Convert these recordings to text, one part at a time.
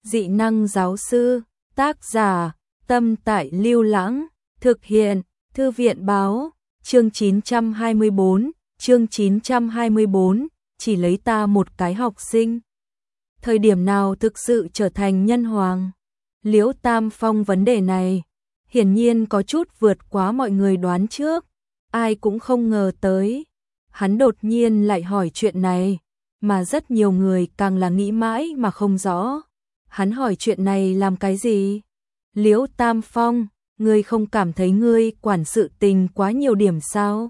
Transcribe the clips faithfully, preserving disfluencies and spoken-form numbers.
Dị năng giáo sư, tác giả, Tâm Tại Lưu Lãng, thực hiện, Thư viện báo, chương chín trăm hai mươi bốn, chương chín trăm hai mươi bốn, chỉ lấy ta một cái học sinh. Thời điểm nào thực sự trở thành nhân hoàng? Liễu Tam Phong vấn đề này, hiển nhiên có chút vượt quá mọi người đoán trước, ai cũng không ngờ tới. Hắn đột nhiên lại hỏi chuyện này, mà rất nhiều người càng là nghĩ mãi mà không rõ. Hắn hỏi chuyện này làm cái gì? Liễu Tam Phong, ngươi không cảm thấy ngươi quản sự tình quá nhiều điểm sao?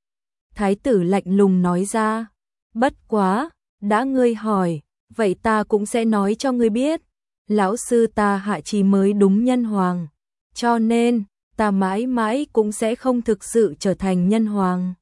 Thái tử lạnh lùng nói ra, bất quá, đã ngươi hỏi, vậy ta cũng sẽ nói cho ngươi biết. Lão sư ta Hạ Trì mới đúng nhân hoàng, cho nên, ta mãi mãi cũng sẽ không thực sự trở thành nhân hoàng.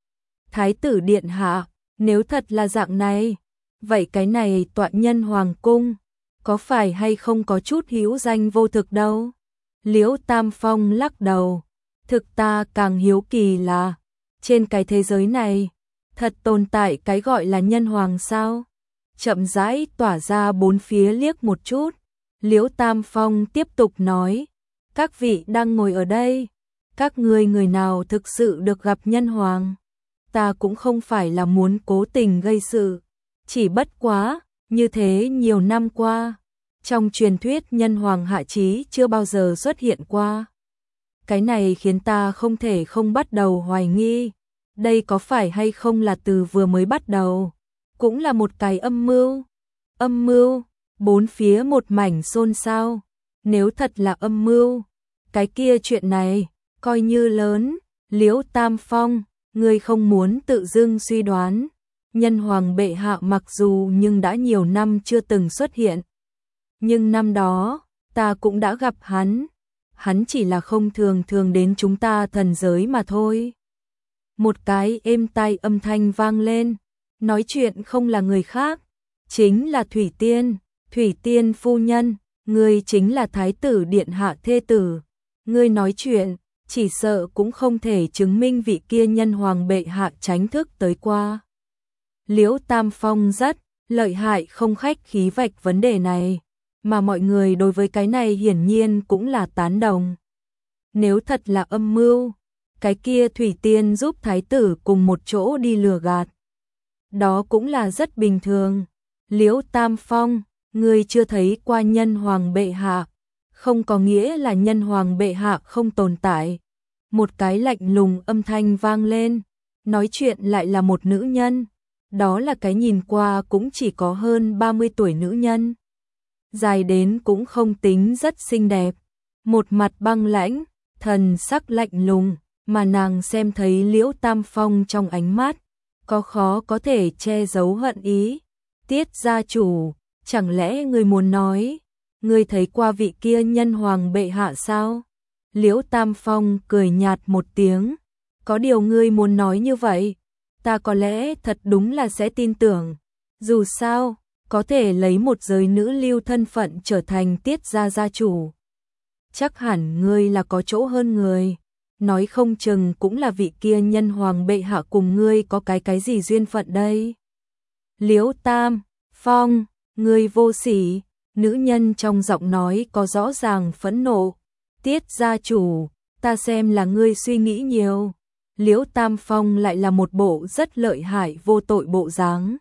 Thái tử điện hạ, nếu thật là dạng này, vậy cái này tọa nhân hoàng cung, có phải hay không có chút hữu danh vô thực đâu? Liễu Tam Phong lắc đầu, thực ta càng hiếu kỳ là, trên cái thế giới này, thật tồn tại cái gọi là nhân hoàng sao? Chậm rãi tỏa ra bốn phía liếc một chút, Liễu Tam Phong tiếp tục nói, các vị đang ngồi ở đây, các ngươi người nào thực sự được gặp nhân hoàng? Ta cũng không phải là muốn cố tình gây sự, chỉ bất quá, như thế nhiều năm qua, trong truyền thuyết nhân hoàng Hạ Chí chưa bao giờ xuất hiện qua. Cái này khiến ta không thể không bắt đầu hoài nghi, đây có phải hay không là từ vừa mới bắt đầu, cũng là một cái âm mưu. Âm mưu, bốn phía một mảnh xôn xao, nếu thật là âm mưu, cái kia chuyện này, coi như lớn. Liễu Tam Phong, ngươi không muốn tự dưng suy đoán, nhân hoàng bệ hạ mặc dù nhưng đã nhiều năm chưa từng xuất hiện. Nhưng năm đó, ta cũng đã gặp hắn, hắn chỉ là không thường thường đến chúng ta thần giới mà thôi. Một cái êm tai âm thanh vang lên, nói chuyện không là người khác, chính là Thủy Tiên, Thủy Tiên phu nhân, ngươi chính là Thái tử điện hạ thê tử, ngươi nói chuyện, chỉ sợ cũng không thể chứng minh vị kia nhân hoàng bệ hạ tránh thức tới qua. Liễu Tam Phong rất lợi hại không khách khí vạch vấn đề này, mà mọi người đối với cái này hiển nhiên cũng là tán đồng. Nếu thật là âm mưu, cái kia Thủy Tiên giúp thái tử cùng một chỗ đi lừa gạt, đó cũng là rất bình thường. Liễu Tam Phong, ngươi chưa thấy qua nhân hoàng bệ hạ, không có nghĩa là nhân hoàng bệ hạ không tồn tại. Một cái lạnh lùng âm thanh vang lên, nói chuyện lại là một nữ nhân, đó là cái nhìn qua cũng chỉ có hơn ba mươi tuổi nữ nhân. Dài đến cũng không tính rất xinh đẹp, một mặt băng lãnh, thần sắc lạnh lùng, mà nàng xem thấy Liễu Tam Phong trong ánh mắt, có khó có thể che giấu hận ý. Tiết gia chủ, chẳng lẽ ngươi muốn nói, ngươi thấy qua vị kia nhân hoàng bệ hạ sao? Liễu Tam Phong cười nhạt một tiếng, có điều ngươi muốn nói như vậy, ta có lẽ thật đúng là sẽ tin tưởng, dù sao, có thể lấy một giới nữ lưu thân phận trở thành Tiết gia gia chủ. Chắc hẳn ngươi là có chỗ hơn người, nói không chừng cũng là vị kia nhân hoàng bệ hạ cùng ngươi có cái cái gì duyên phận đây. Liễu Tam Phong, ngươi vô sỉ, nữ nhân trong giọng nói có rõ ràng phẫn nộ. Tiết gia chủ, ta xem là ngươi suy nghĩ nhiều. Liễu Tam Phong lại là một bộ rất lợi hại vô tội bộ dáng.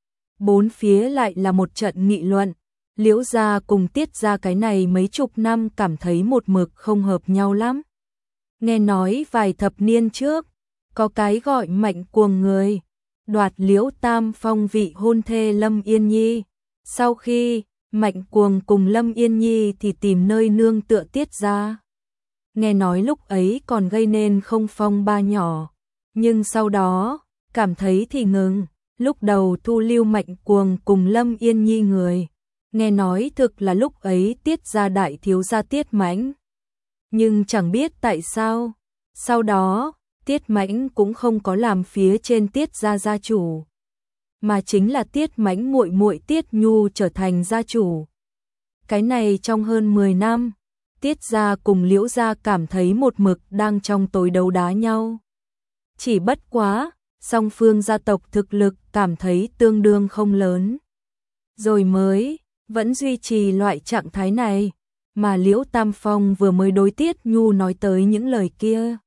Bốn phía lại là một trận nghị luận. Liễu gia cùng Tiết gia cái này mấy chục năm cảm thấy một mực không hợp nhau lắm. Nghe nói vài thập niên trước, có cái gọi Mạnh Cuồng người, đoạt Liễu Tam Phong vị hôn thê Lâm Yên Nhi. Sau khi Mạnh Cuồng cùng Lâm Yên Nhi thì tìm nơi nương tựa Tiết gia. Nghe nói lúc ấy còn gây nên không phong ba nhỏ, nhưng sau đó, cảm thấy thì ngừng, lúc đầu thu lưu Mạnh Cuồng cùng Lâm Yên Nhi người, nghe nói thực là lúc ấy Tiết gia đại thiếu gia Tiết Mãnh. Nhưng chẳng biết tại sao, sau đó, Tiết Mãnh cũng không có làm phía trên Tiết gia gia chủ, mà chính là Tiết Mãnh muội muội Tiết Nhu trở thành gia chủ. Cái này trong hơn mười năm, Tiết gia cùng Liễu gia cảm thấy một mực đang trong tối đấu đá nhau. Chỉ bất quá, song phương gia tộc thực lực cảm thấy tương đương không lớn. Rồi mới, vẫn duy trì loại trạng thái này, mà Liễu Tam Phong vừa mới đối Tiết Nhu nói tới những lời kia.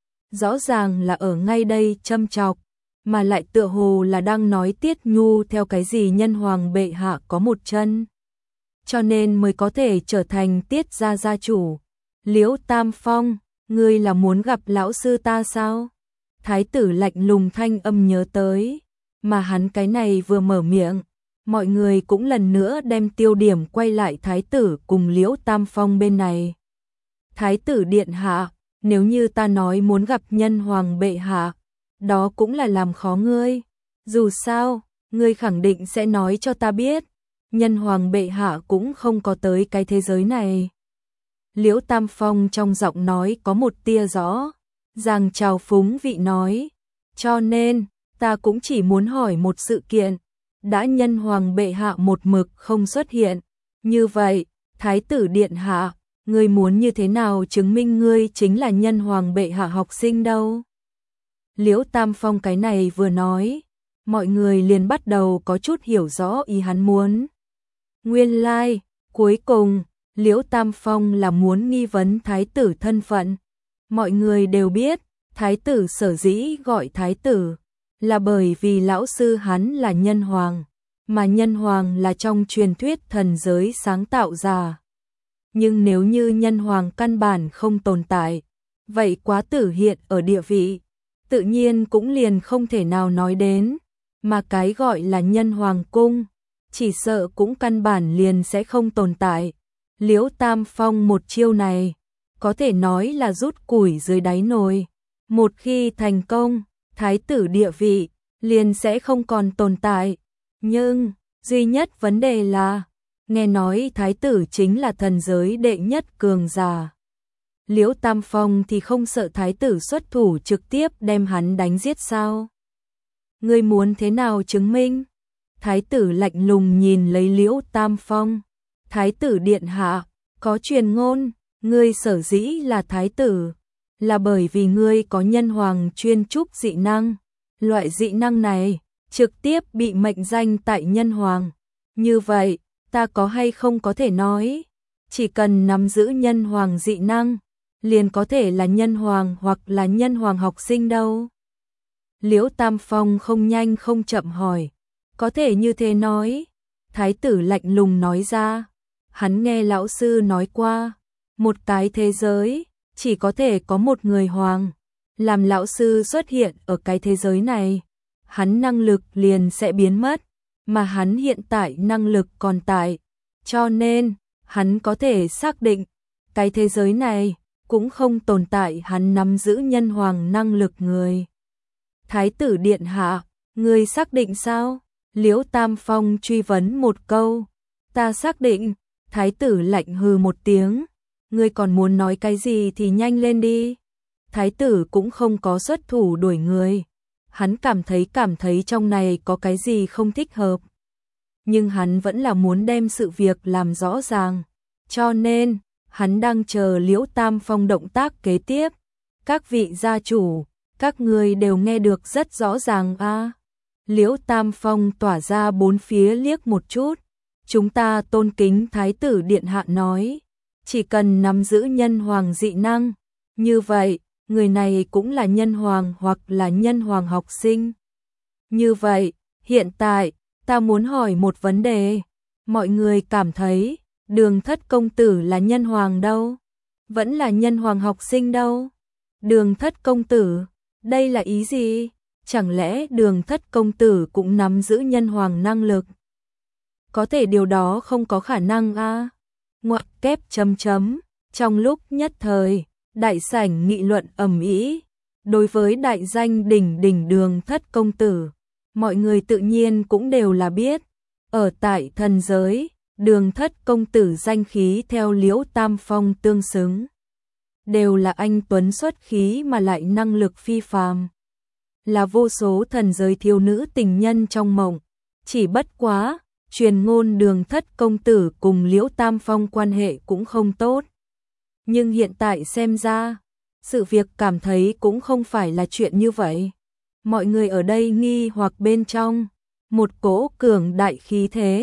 Rõ ràng là ở ngay đây châm chọc, mà lại tựa hồ là đang nói Tiết Nhu theo cái gì nhân hoàng bệ hạ có một chân. Cho nên mới có thể trở thành Tiết gia gia chủ. Liễu Tam Phong, ngươi là muốn gặp lão sư ta sao? Thái tử lạnh lùng thanh âm nhớ tới, mà hắn cái này vừa mở miệng, mọi người cũng lần nữa đem tiêu điểm quay lại thái tử cùng Liễu Tam Phong bên này. Thái tử điện hạ, nếu như ta nói muốn gặp nhân hoàng bệ hạ, đó cũng là làm khó ngươi. Dù sao, ngươi khẳng định sẽ nói cho ta biết, nhân hoàng bệ hạ cũng không có tới cái thế giới này. Liễu Tam Phong trong giọng nói có một tia rõ ràng trào phúng vị nói, cho nên, ta cũng chỉ muốn hỏi một sự kiện, đã nhân hoàng bệ hạ một mực không xuất hiện, như vậy, thái tử điện hạ, ngươi muốn như thế nào chứng minh ngươi chính là nhân hoàng bệ hạ học sinh đâu? Liễu Tam Phong cái này vừa nói, mọi người liền bắt đầu có chút hiểu rõ ý hắn muốn. Nguyên lai, like, cuối cùng, Liễu Tam Phong là muốn nghi vấn thái tử thân phận. Mọi người đều biết, thái tử sở dĩ gọi thái tử, là bởi vì lão sư hắn là nhân hoàng, mà nhân hoàng là trong truyền thuyết thần giới sáng tạo ra. Nhưng nếu như nhân hoàng căn bản không tồn tại, vậy quá tử hiện ở địa vị, tự nhiên cũng liền không thể nào nói đến, mà cái gọi là nhân hoàng cung, chỉ sợ cũng căn bản liền sẽ không tồn tại. Liễu Tam Phong một chiêu này, có thể nói là rút củi dưới đáy nồi. Một khi thành công, thái tử địa vị liền sẽ không còn tồn tại. Nhưng, duy nhất vấn đề là, nghe nói thái tử chính là thần giới đệ nhất cường giả. Liễu Tam Phong thì không sợ thái tử xuất thủ trực tiếp đem hắn đánh giết sao? Ngươi muốn thế nào chứng minh? Thái tử lạnh lùng nhìn lấy Liễu Tam Phong. Thái tử điện hạ, có truyền ngôn, ngươi sở dĩ là thái tử, là bởi vì ngươi có nhân hoàng chuyên trúc dị năng. Loại dị năng này, trực tiếp bị mệnh danh tại nhân hoàng. Như vậy, ta có hay không có thể nói, chỉ cần nắm giữ nhân hoàng dị năng, liền có thể là nhân hoàng hoặc là nhân hoàng học sinh đâu? Liễu Tam Phong không nhanh không chậm hỏi, có thể như thế nói? Thái tử lạnh lùng nói ra, hắn nghe lão sư nói qua, một cái thế giới, chỉ có thể có một người hoàng. Làm lão sư xuất hiện ở cái thế giới này, hắn năng lực liền sẽ biến mất, mà hắn hiện tại năng lực còn tại, cho nên, hắn có thể xác định, cái thế giới này, cũng không tồn tại hắn nắm giữ nhân hoàng năng lực người. Thái tử điện hạ, ngươi xác định sao? Liễu Tam Phong truy vấn một câu. Ta xác định. Thái tử lạnh hừ một tiếng. Ngươi còn muốn nói cái gì thì nhanh lên đi. Thái tử cũng không có xuất thủ đuổi người. Hắn cảm thấy cảm thấy trong này có cái gì không thích hợp. Nhưng hắn vẫn là muốn đem sự việc làm rõ ràng. Cho nên, hắn đang chờ Liễu Tam Phong động tác kế tiếp. Các vị gia chủ, các người đều nghe được rất rõ ràng à. Liễu Tam Phong tỏa ra bốn phía liếc một chút. Chúng ta tôn kính Thái tử điện hạ nói, chỉ cần nắm giữ nhân hoàng dị năng, như vậy, người này cũng là nhân hoàng hoặc là nhân hoàng học sinh. Như vậy, hiện tại, ta muốn hỏi một vấn đề. Mọi người cảm thấy, Đường Thất công tử là nhân hoàng đâu? Vẫn là nhân hoàng học sinh đâu? Đường Thất công tử, đây là ý gì? Chẳng lẽ Đường Thất công tử cũng nắm giữ nhân hoàng năng lực? Có thể điều đó không có khả năng a. À? Ngoặc kép chấm chấm, trong lúc nhất thời, đại sảnh nghị luận ầm ĩ. Đối với đại danh đỉnh đỉnh Đường Thất công tử, mọi người tự nhiên cũng đều là biết. Ở tại thần giới, Đường Thất công tử danh khí theo Liễu Tam Phong tương xứng. Đều là anh tuấn xuất khí mà lại năng lực phi phàm. Là vô số thần giới thiếu nữ tình nhân trong mộng. Chỉ bất quá, truyền ngôn Đường Thất công tử cùng Liễu Tam Phong quan hệ cũng không tốt. Nhưng hiện tại xem ra, sự việc cảm thấy cũng không phải là chuyện như vậy. Mọi người ở đây nghi hoặc bên trong, một cỗ cường đại khí thế,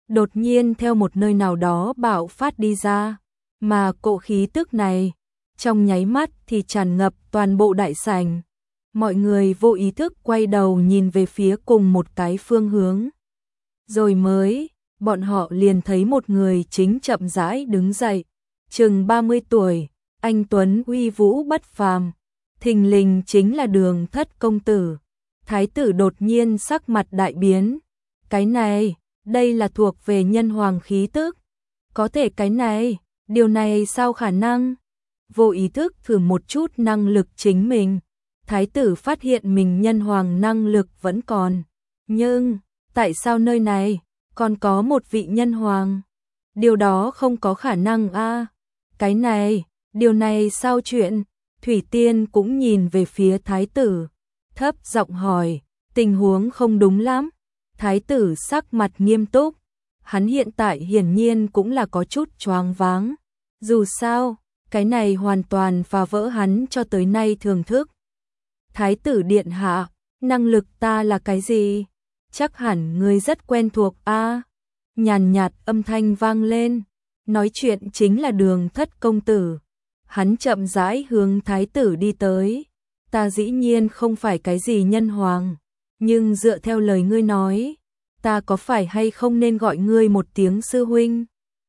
đột nhiên theo một nơi nào đó bạo phát đi ra, mà cỗ khí tức này, trong nháy mắt thì tràn ngập toàn bộ đại sảnh. Mọi người vô ý thức quay đầu nhìn về phía cùng một cái phương hướng. Rồi mới, bọn họ liền thấy một người chính chậm rãi đứng dậy, chừng ba mươi tuổi, anh tuấn uy vũ bất phàm, thình lình chính là Đường Thất công tử. Thái tử đột nhiên sắc mặt đại biến, cái này, đây là thuộc về nhân hoàng khí tức. Có thể cái này, điều này sao khả năng? Vô ý thức thử một chút năng lực chính mình, thái tử phát hiện mình nhân hoàng năng lực vẫn còn. Nhưng, tại sao nơi này còn có một vị nhân hoàng? Điều đó không có khả năng a. À, cái này, điều này sao chuyện? Thủy Tiên cũng nhìn về phía thái tử, thấp giọng hỏi, tình huống không đúng lắm. Thái tử sắc mặt nghiêm túc, hắn hiện tại hiển nhiên cũng là có chút choáng váng. Dù sao, cái này hoàn toàn phá vỡ hắn cho tới nay thưởng thức. Thái tử điện hạ, năng lực ta là cái gì? Chắc hẳn ngươi rất quen thuộc a. À, nhàn nhạt âm thanh vang lên, nói chuyện chính là Đường Thất công tử. Hắn chậm rãi hướng thái tử đi tới. Ta dĩ nhiên không phải cái gì nhân hoàng, nhưng dựa theo lời ngươi nói, ta có phải hay không nên gọi ngươi một tiếng sư huynh?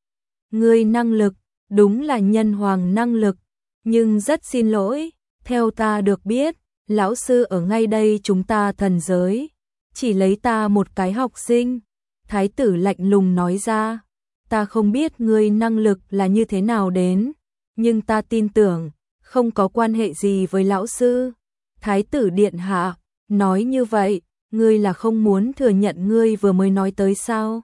Ngươi năng lực, đúng là nhân hoàng năng lực, nhưng rất xin lỗi, theo ta được biết, lão sư ở ngay đây chúng ta thần giới, chỉ lấy ta một cái học sinh. Thái tử lạnh lùng nói ra, ta không biết ngươi năng lực là như thế nào đến, nhưng ta tin tưởng, không có quan hệ gì với lão sư. Thái tử điện hạ, nói như vậy, ngươi là không muốn thừa nhận ngươi vừa mới nói tới sao?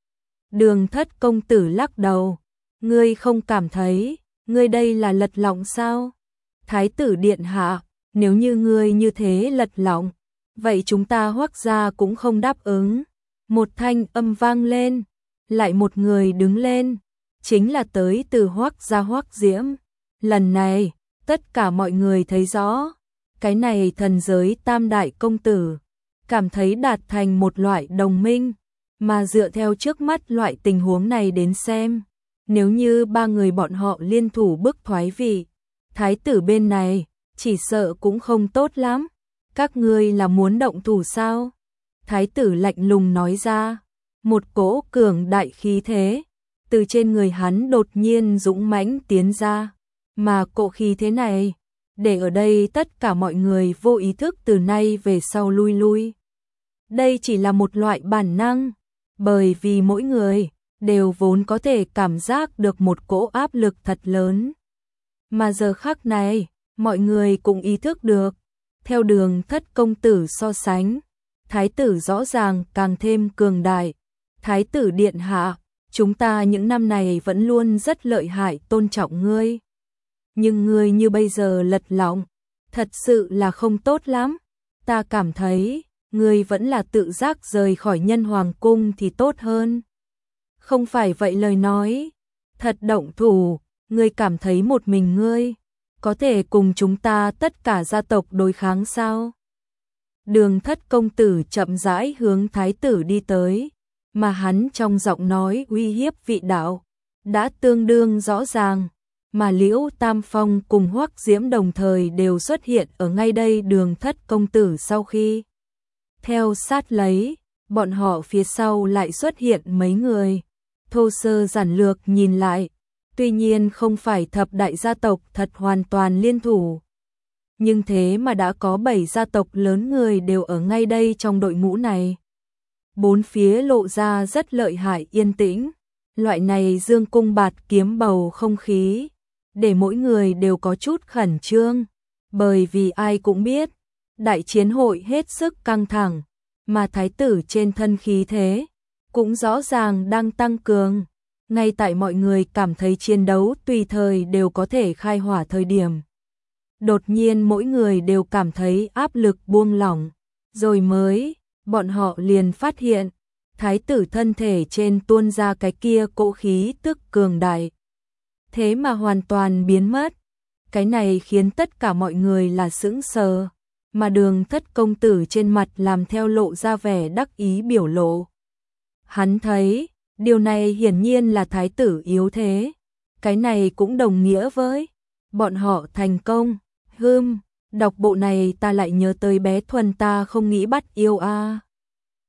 Đường Thất công tử lắc đầu, ngươi không cảm thấy, ngươi đây là lật lọng sao? Thái tử điện hạ, nếu như ngươi như thế lật lọng, vậy chúng ta Hoắc gia cũng không đáp ứng. Một thanh âm vang lên, lại một người đứng lên, chính là tới từ Hoắc gia Hoắc Diễm. Lần này, tất cả mọi người thấy rõ, cái này thần giới tam đại công tử, cảm thấy đạt thành một loại đồng minh, mà dựa theo trước mắt loại tình huống này đến xem, nếu như ba người bọn họ liên thủ bức thoái vị, thái tử bên này, chỉ sợ cũng không tốt lắm. Các ngươi là muốn động thủ sao? Thái tử lạnh lùng nói ra, một cỗ cường đại khí thế, từ trên người hắn đột nhiên dũng mãnh tiến ra, mà cỗ khí thế này, để ở đây tất cả mọi người vô ý thức từ nay về sau lui lui. Đây chỉ là một loại bản năng, bởi vì mỗi người đều vốn có thể cảm giác được một cỗ áp lực thật lớn. Mà giờ khắc này, mọi người cũng ý thức được, theo Đường Thất công tử so sánh, thái tử rõ ràng càng thêm cường đại. Thái tử điện hạ, chúng ta những năm này vẫn luôn rất lợi hại tôn trọng ngươi. Nhưng ngươi như bây giờ lật lọng, thật sự là không tốt lắm. Ta cảm thấy, ngươi vẫn là tự giác rời khỏi nhân hoàng cung thì tốt hơn. Không phải vậy lời nói, thật động thủ, ngươi cảm thấy một mình ngươi có thể cùng chúng ta tất cả gia tộc đối kháng sao? Đường Thất công tử chậm rãi hướng thái tử đi tới, mà hắn trong giọng nói uy hiếp vị đạo đã tương đương rõ ràng, mà Liễu Tam Phong cùng Hoắc Diễm đồng thời đều xuất hiện ở ngay đây. Đường Thất công tử sau khi theo sát lấy, bọn họ phía sau lại xuất hiện mấy người. Thô sơ giản lược nhìn lại, tuy nhiên không phải thập đại gia tộc thật hoàn toàn liên thủ, nhưng thế mà đã có bảy gia tộc lớn người đều ở ngay đây trong đội ngũ này. Bốn phía lộ ra rất lợi hại yên tĩnh, loại này dương cung bạt kiếm bầu không khí, để mỗi người đều có chút khẩn trương, bởi vì ai cũng biết, đại chiến hội hết sức căng thẳng, mà thái tử trên thân khí thế cũng rõ ràng đang tăng cường. Ngay tại mọi người cảm thấy chiến đấu tùy thời đều có thể khai hỏa thời điểm, đột nhiên mỗi người đều cảm thấy áp lực buông lỏng, rồi mới, bọn họ liền phát hiện, thái tử thân thể trên tuôn ra cái kia cỗ khí tức cường đại, thế mà hoàn toàn biến mất. Cái này khiến tất cả mọi người là sững sờ, mà Đường Thất công tử trên mặt làm theo lộ ra vẻ đắc ý biểu lộ. Hắn thấy, Điều này hiển nhiên là thái tử yếu thế. Cái này cũng đồng nghĩa với bọn họ thành công. Hừm, đọc bộ này ta lại nhớ tới bé Thuần ta không nghĩ bắt yêu a.